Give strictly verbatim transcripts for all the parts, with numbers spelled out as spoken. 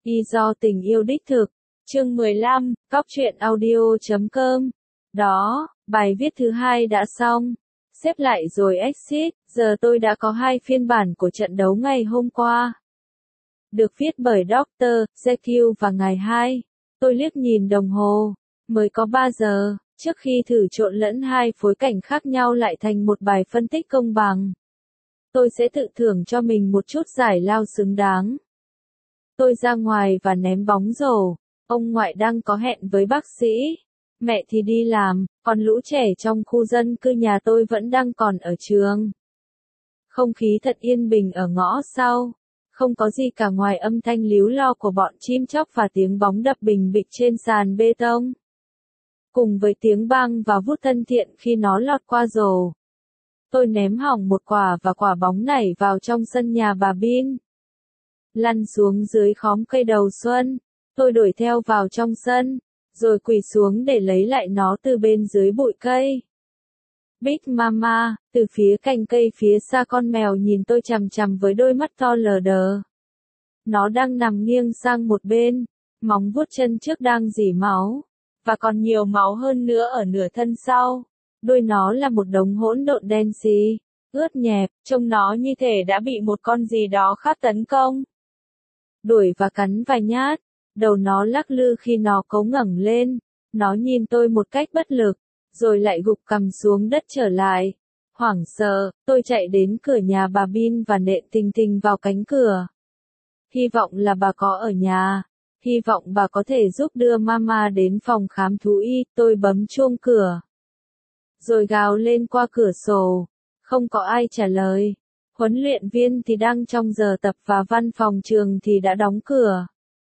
Y do tình yêu đích thực. Chương mười lăm, cóc truyện audio chấm com. Đó, bài viết thứ hai đã xong. Xếp lại rồi exit, giờ tôi đã có hai phiên bản của trận đấu ngày hôm qua. Được viết bởi doctor Jekyll và ngày hai. Tôi liếc nhìn đồng hồ, mới có ba giờ, trước khi thử trộn lẫn hai phối cảnh khác nhau lại thành một bài phân tích công bằng. Tôi sẽ tự thưởng cho mình một chút giải lao xứng đáng. Tôi ra ngoài và ném bóng rổ, ông ngoại đang có hẹn với bác sĩ, mẹ thì đi làm, còn lũ trẻ trong khu dân cư nhà tôi vẫn đang còn ở trường. Không khí thật yên bình ở ngõ sau, không có gì cả ngoài âm thanh líu lo của bọn chim chóc và tiếng bóng đập bình bịch trên sàn bê tông. Cùng với tiếng bang và vút thân thiện khi nó lọt qua rổ. Tôi ném hỏng một quả và quả bóng nảy vào trong sân nhà bà Bin. Lăn xuống dưới khóm cây đầu xuân, tôi đuổi theo vào trong sân, rồi quỳ xuống để lấy lại nó từ bên dưới bụi cây. Big Mama, từ phía cành cây phía xa con mèo nhìn tôi chằm chằm với đôi mắt to lờ đờ. Nó đang nằm nghiêng sang một bên, móng vuốt chân trước đang rỉ máu, và còn nhiều máu hơn nữa ở nửa thân sau. Đuôi nó là một đống hỗn độn đen xì, ướt nhẹp, trông nó như thể đã bị một con gì đó khác tấn công. Đuổi và cắn vài nhát, đầu nó lắc lư khi nó cố ngẩng lên, nó nhìn tôi một cách bất lực, rồi lại gục cằm xuống đất trở lại. Hoảng sợ, tôi chạy đến cửa nhà bà Bin và nện tình tình vào cánh cửa. Hy vọng là bà có ở nhà, hy vọng bà có thể giúp đưa Mama đến phòng khám thú y, tôi bấm chuông cửa. Rồi gào lên qua cửa sổ, không có ai trả lời. Huấn luyện viên thì đang trong giờ tập và văn phòng trường thì đã đóng cửa.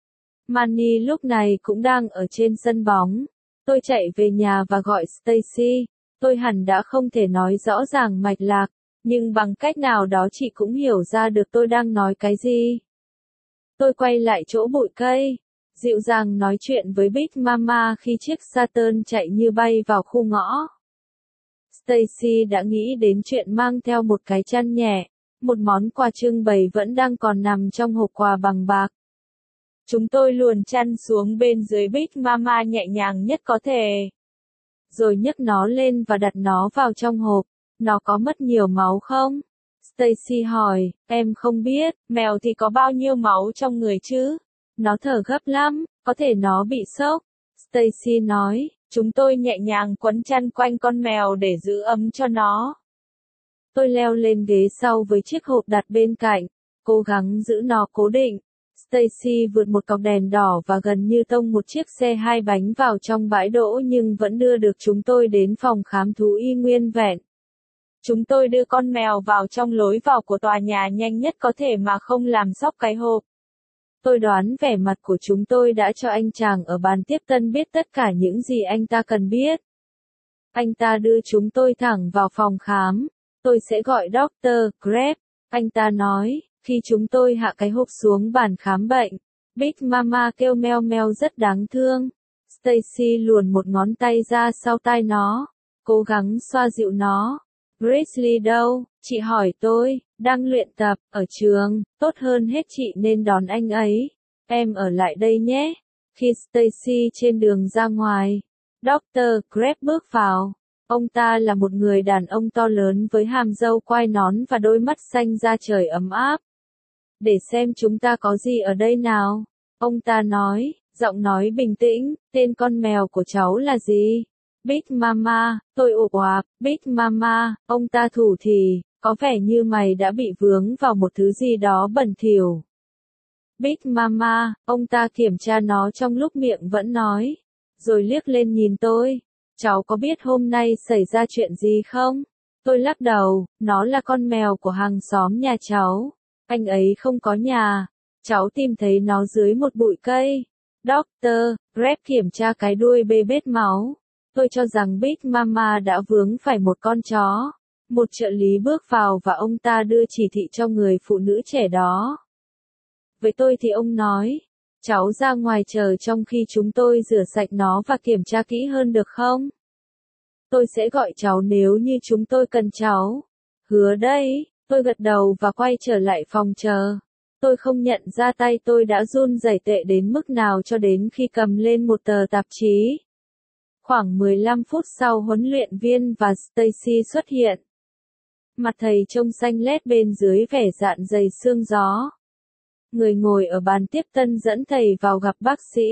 Manny lúc này cũng đang ở trên sân bóng. Tôi chạy về nhà và gọi Stacy. Tôi hẳn đã không thể nói rõ ràng mạch lạc, nhưng bằng cách nào đó chị cũng hiểu ra được tôi đang nói cái gì. Tôi quay lại chỗ bụi cây, dịu dàng nói chuyện với Big Mama khi chiếc Saturn chạy như bay vào khu ngõ. Stacy đã nghĩ đến chuyện mang theo một cái chăn nhẹ, một món quà trưng bày vẫn đang còn nằm trong hộp quà bằng bạc. Chúng tôi luồn chăn xuống bên dưới Big Mama nhẹ nhàng nhất có thể. Rồi nhấc nó lên và đặt nó vào trong hộp. Nó có mất nhiều máu không? Stacy hỏi, em không biết, mèo thì có bao nhiêu máu trong người chứ? Nó thở gấp lắm, có thể nó bị sốc. Stacy nói, chúng tôi nhẹ nhàng quấn chăn quanh con mèo để giữ ấm cho nó. Tôi leo lên ghế sau với chiếc hộp đặt bên cạnh, cố gắng giữ nó cố định. Stacy vượt một cọc đèn đỏ và gần như tông một chiếc xe hai bánh vào trong bãi đỗ nhưng vẫn đưa được chúng tôi đến phòng khám thú y nguyên vẹn. Chúng tôi đưa con mèo vào trong lối vào của tòa nhà nhanh nhất có thể mà không làm xóc cái hộp. Tôi đoán vẻ mặt của chúng tôi đã cho anh chàng ở bàn tiếp tân biết tất cả những gì anh ta cần biết. Anh ta đưa chúng tôi thẳng vào phòng khám. Tôi sẽ gọi doctor Greb, anh ta nói, khi chúng tôi hạ cái hộp xuống bàn khám bệnh. Big Mama kêu meo meo rất đáng thương. Stacy luồn một ngón tay ra sau tai nó, cố gắng xoa dịu nó. Grizzly đâu? Chị hỏi tôi, đang luyện tập, ở trường, tốt hơn hết chị nên đón anh ấy. Em ở lại đây nhé. Khi Stacy trên đường ra ngoài, doctor Greb bước vào. Ông ta là một người đàn ông to lớn với hàm râu quai nón và đôi mắt xanh da trời ấm áp. Để xem chúng ta có gì ở đây nào. Ông ta nói, giọng nói bình tĩnh, tên con mèo của cháu là gì? Big Mama, tôi ộp oạp, Big Mama, ông ta thủ thỉ, có vẻ như mày đã bị vướng vào một thứ gì đó bẩn thỉu. Big Mama, ông ta kiểm tra nó trong lúc miệng vẫn nói, rồi liếc lên nhìn tôi. Cháu có biết hôm nay xảy ra chuyện gì không? Tôi lắc đầu, nó là con mèo của hàng xóm nhà cháu. Anh ấy không có nhà. Cháu tìm thấy nó dưới một bụi cây. doctor Greb kiểm tra cái đuôi bê bết máu. Tôi cho rằng Big Mama đã vướng phải một con chó. Một trợ lý bước vào và ông ta đưa chỉ thị cho người phụ nữ trẻ đó. Với tôi thì ông nói, cháu ra ngoài chờ trong khi chúng tôi rửa sạch nó và kiểm tra kỹ hơn được không? Tôi sẽ gọi cháu nếu như chúng tôi cần cháu. Hứa đấy, tôi gật đầu và quay trở lại phòng chờ. Tôi không nhận ra tay tôi đã run rẩy tệ đến mức nào cho đến khi cầm lên một tờ tạp chí. Khoảng mười lăm phút sau huấn luyện viên và Stacy xuất hiện. Mặt thầy trông xanh lét bên dưới vẻ dạn dày sương gió. Người ngồi ở bàn tiếp tân dẫn thầy vào gặp bác sĩ.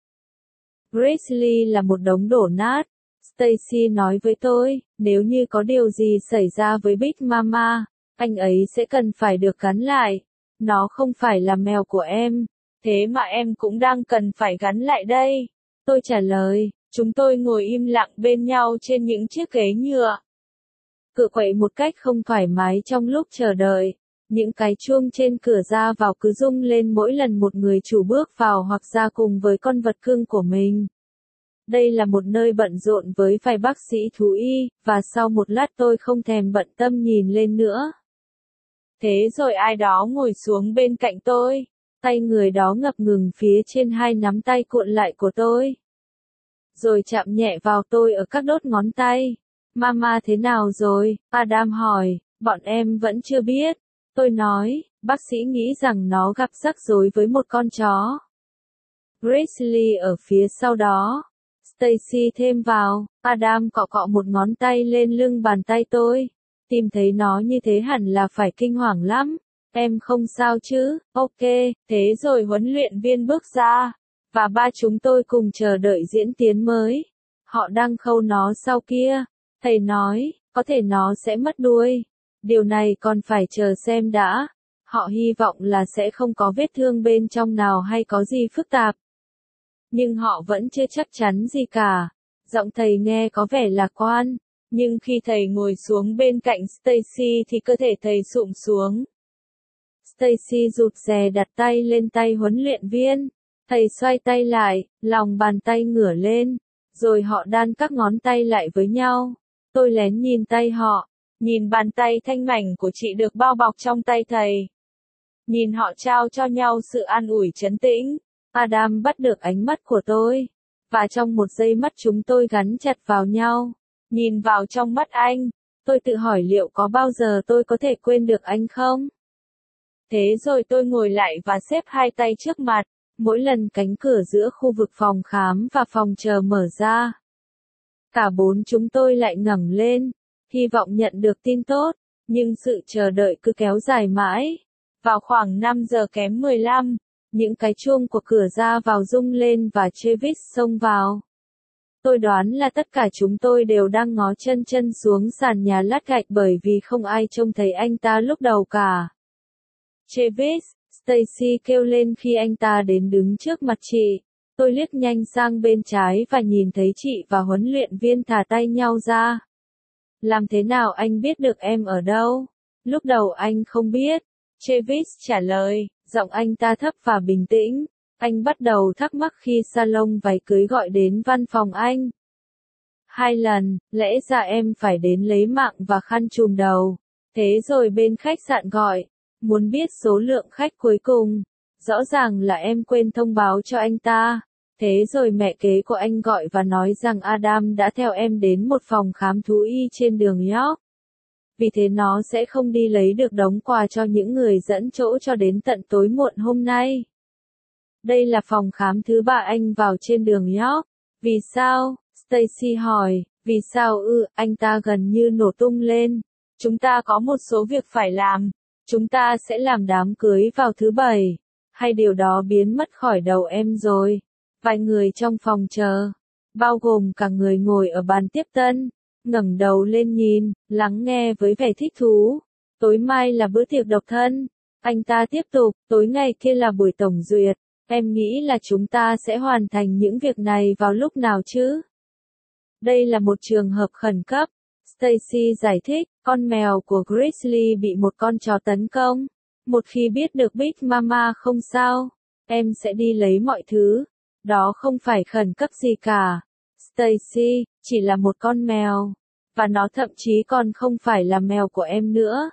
Grizzly là một đống đổ nát. Stacy nói với tôi, nếu như có điều gì xảy ra với Big Mama, anh ấy sẽ cần phải được gắn lại. Nó không phải là mèo của em. Thế mà em cũng đang cần phải gắn lại đây. Tôi trả lời, chúng tôi ngồi im lặng bên nhau trên những chiếc ghế nhựa. Cựa quậy một cách không thoải mái trong lúc chờ đợi. Những cái chuông trên cửa ra vào cứ rung lên mỗi lần một người chủ bước vào hoặc ra cùng với con vật cưng của mình. Đây là một nơi bận rộn với vài bác sĩ thú y, và sau một lát tôi không thèm bận tâm nhìn lên nữa. Thế rồi ai đó ngồi xuống bên cạnh tôi, tay người đó ngập ngừng phía trên hai nắm tay cuộn lại của tôi. Rồi chạm nhẹ vào tôi ở các đốt ngón tay. Mama thế nào rồi? Adam hỏi, bọn em vẫn chưa biết. Tôi nói, bác sĩ nghĩ rằng nó gặp rắc rối với một con chó. Grizzly ở phía sau đó. Stacy thêm vào, Adam cọ cọ một ngón tay lên lưng bàn tay tôi. Tìm thấy nó như thế hẳn là phải kinh hoàng lắm. Em không sao chứ? Ok, thế rồi huấn luyện viên bước ra. Và ba chúng tôi cùng chờ đợi diễn tiến mới. Họ đang khâu nó sau kia. Thầy nói, có thể nó sẽ mất đuôi. Điều này còn phải chờ xem đã. Họ hy vọng là sẽ không có vết thương bên trong nào hay có gì phức tạp. Nhưng họ vẫn chưa chắc chắn gì cả. Giọng thầy nghe có vẻ lạc quan. Nhưng khi thầy ngồi xuống bên cạnh Stacy thì cơ thể thầy sụm xuống. Stacy rụt rè đặt tay lên tay huấn luyện viên. Thầy xoay tay lại, lòng bàn tay ngửa lên. Rồi họ đan các ngón tay lại với nhau. Tôi lén nhìn tay họ. Nhìn bàn tay thanh mảnh của chị được bao bọc trong tay thầy. Nhìn họ trao cho nhau sự an ủi trấn tĩnh. Adam bắt được ánh mắt của tôi. Và trong một giây mắt chúng tôi gắn chặt vào nhau. Nhìn vào trong mắt anh, tôi tự hỏi liệu có bao giờ tôi có thể quên được anh không? Thế rồi tôi ngồi lại và xếp hai tay trước mặt. Mỗi lần cánh cửa giữa khu vực phòng khám và phòng chờ mở ra. Cả bốn chúng tôi lại ngẩng lên, hy vọng nhận được tin tốt, nhưng sự chờ đợi cứ kéo dài mãi. Vào khoảng năm giờ kém mười lăm, những cái chuông của cửa ra vào rung lên và Travis xông vào. Tôi đoán là tất cả chúng tôi đều đang ngó chân chân xuống sàn nhà lát gạch bởi vì không ai trông thấy anh ta lúc đầu cả. Travis, Stacy kêu lên khi anh ta đến đứng trước mặt chị. Tôi liếc nhanh sang bên trái và nhìn thấy chị và huấn luyện viên thả tay nhau ra. Làm thế nào anh biết được em ở đâu? Lúc đầu anh không biết. Travis trả lời, giọng anh ta thấp và bình tĩnh. Anh bắt đầu thắc mắc khi salon váy cưới gọi đến văn phòng anh. Hai lần, lẽ ra em phải đến lấy mạng và khăn trùm đầu. Thế rồi bên khách sạn gọi. Muốn biết số lượng khách cuối cùng. Rõ ràng là em quên thông báo cho anh ta. Thế rồi mẹ kế của anh gọi và nói rằng Adam đã theo em đến một phòng khám thú y trên đường York. Vì thế nó sẽ không đi lấy được đống quà cho những người dẫn chỗ cho đến tận tối muộn hôm nay. Đây là phòng khám thứ ba anh vào trên đường York. Vì sao? Stacy hỏi. Vì sao ư? Anh ta gần như nổ tung lên. Chúng ta có một số việc phải làm. Chúng ta sẽ làm đám cưới vào thứ bảy. Hay điều đó biến mất khỏi đầu em rồi. Vài người trong phòng chờ, bao gồm cả người ngồi ở bàn tiếp tân, ngẩng đầu lên nhìn, lắng nghe với vẻ thích thú. Tối mai là bữa tiệc độc thân. Anh ta tiếp tục, tối ngày kia là buổi tổng duyệt. Em nghĩ là chúng ta sẽ hoàn thành những việc này vào lúc nào chứ? Đây là một trường hợp khẩn cấp. Stacy giải thích, con mèo của Grizzly bị một con chó tấn công. Một khi biết được Big Mama không sao, em sẽ đi lấy mọi thứ. Đó không phải khẩn cấp gì cả. Stacy, chỉ là một con mèo. Và nó thậm chí còn không phải là mèo của em nữa.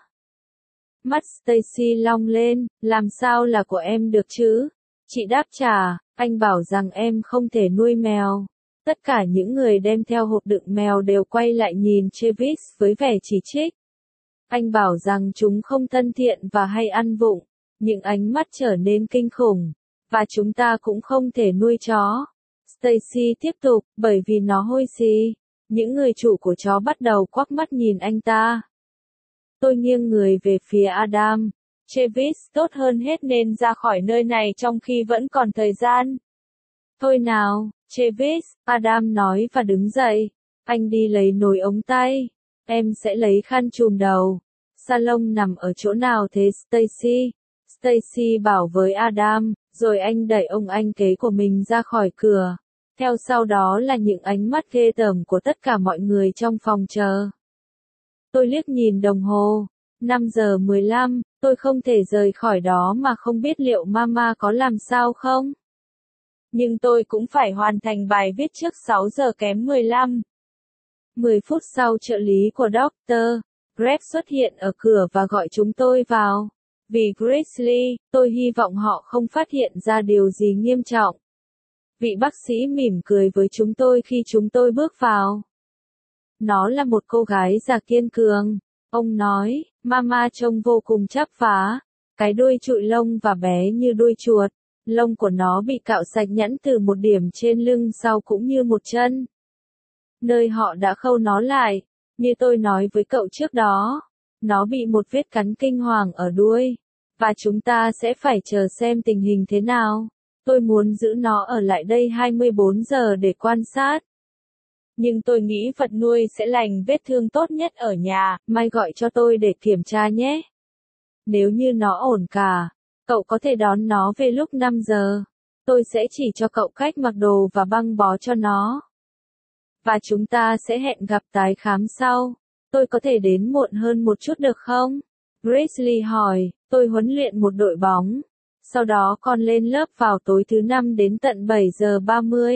Mắt Stacy long lên, làm sao là của em được chứ? Chị đáp trả, anh bảo rằng em không thể nuôi mèo. Tất cả những người đem theo hộp đựng mèo đều quay lại nhìn Travis với vẻ chỉ trích. Anh bảo rằng chúng không thân thiện và hay ăn vụng. Những ánh mắt trở nên kinh khủng. Và chúng ta cũng không thể nuôi chó. Stacy tiếp tục, bởi vì nó hôi xì. Những người chủ của chó bắt đầu quắc mắt nhìn anh ta. Tôi nghiêng người về phía Adam. Travis, tốt hơn hết nên ra khỏi nơi này trong khi vẫn còn thời gian. Thôi nào, Travis, Adam nói và đứng dậy. Anh đi lấy nồi ống tay. Em sẽ lấy khăn trùm đầu. Salon nằm ở chỗ nào thế Stacy? Stacy bảo với Adam, rồi anh đẩy ông anh kế của mình ra khỏi cửa. Theo sau đó là những ánh mắt ghê tởm của tất cả mọi người trong phòng chờ. Tôi liếc nhìn đồng hồ. năm giờ mười lăm, tôi không thể rời khỏi đó mà không biết liệu Mama có làm sao không. Nhưng tôi cũng phải hoàn thành bài viết trước sáu giờ kém mười lăm. mười phút sau trợ lý của doctor Greg xuất hiện ở cửa và gọi chúng tôi vào. Vì Grizzly, tôi hy vọng họ không phát hiện ra điều gì nghiêm trọng. Vị bác sĩ mỉm cười với chúng tôi khi chúng tôi bước vào. Nó là một cô gái già kiên cường. Ông nói, Mama trông vô cùng chắp vá. Cái đuôi trụi lông và bé như đuôi chuột. Lông của nó bị cạo sạch nhẵn từ một điểm trên lưng sau cũng như một chân. Nơi họ đã khâu nó lại. Như tôi nói với cậu trước đó. Nó bị một vết cắn kinh hoàng ở đuôi. Và chúng ta sẽ phải chờ xem tình hình thế nào. Tôi muốn giữ nó ở lại đây hai mươi bốn giờ để quan sát. Nhưng tôi nghĩ vật nuôi sẽ lành vết thương tốt nhất ở nhà, mai gọi cho tôi để kiểm tra nhé. Nếu như nó ổn cả, cậu có thể đón nó về lúc năm giờ. Tôi sẽ chỉ cho cậu cách mặc đồ và băng bó cho nó. Và chúng ta sẽ hẹn gặp tái khám sau. Tôi có thể đến muộn hơn một chút được không? Grizzly hỏi, tôi huấn luyện một đội bóng. Sau đó con lên lớp vào tối thứ năm đến tận bảy giờ ba mươi.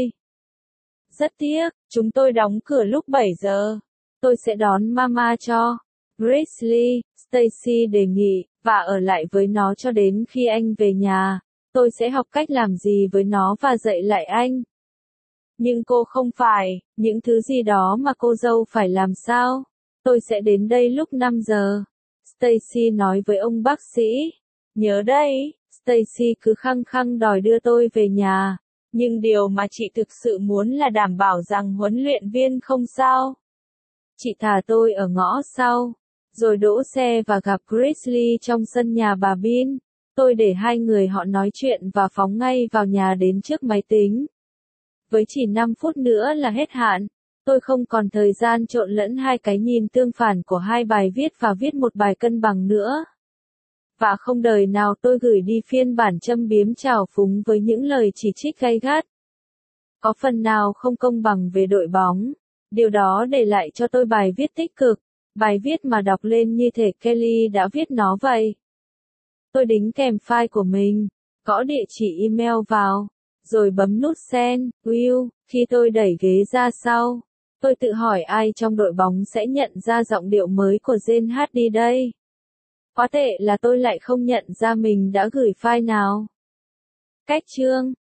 Rất tiếc, chúng tôi đóng cửa lúc bảy giờ. Tôi sẽ đón Mama cho. Grizzly, Stacy đề nghị, và ở lại với nó cho đến khi anh về nhà. Tôi sẽ học cách làm gì với nó và dạy lại anh. Nhưng cô không phải, những thứ gì đó mà cô dâu phải làm sao? Tôi sẽ đến đây lúc năm giờ. Stacy nói với ông bác sĩ. Nhớ đây, Stacy cứ khăng khăng đòi đưa tôi về nhà. Nhưng điều mà chị thực sự muốn là đảm bảo rằng huấn luyện viên không sao. Chị thả tôi ở ngõ sau, rồi đỗ xe và gặp Grizzly trong sân nhà bà Bean. Tôi để hai người họ nói chuyện và phóng ngay vào nhà đến trước máy tính. Với chỉ năm phút nữa là hết hạn, tôi không còn thời gian trộn lẫn hai cái nhìn tương phản của hai bài viết và viết một bài cân bằng nữa. Và không đời nào tôi gửi đi phiên bản châm biếm trào phúng với những lời chỉ trích gay gắt. Có phần nào không công bằng về đội bóng. Điều đó để lại cho tôi bài viết tích cực. Bài viết mà đọc lên như thể Kelly đã viết nó vậy. Tôi đính kèm file của mình, gõ địa chỉ email vào, rồi bấm nút send, will, khi tôi đẩy ghế ra sau. Tôi tự hỏi ai trong đội bóng sẽ nhận ra giọng điệu mới của Jane Hardy đây. Quá tệ là tôi lại không nhận ra mình đã gửi file nào. Cách chương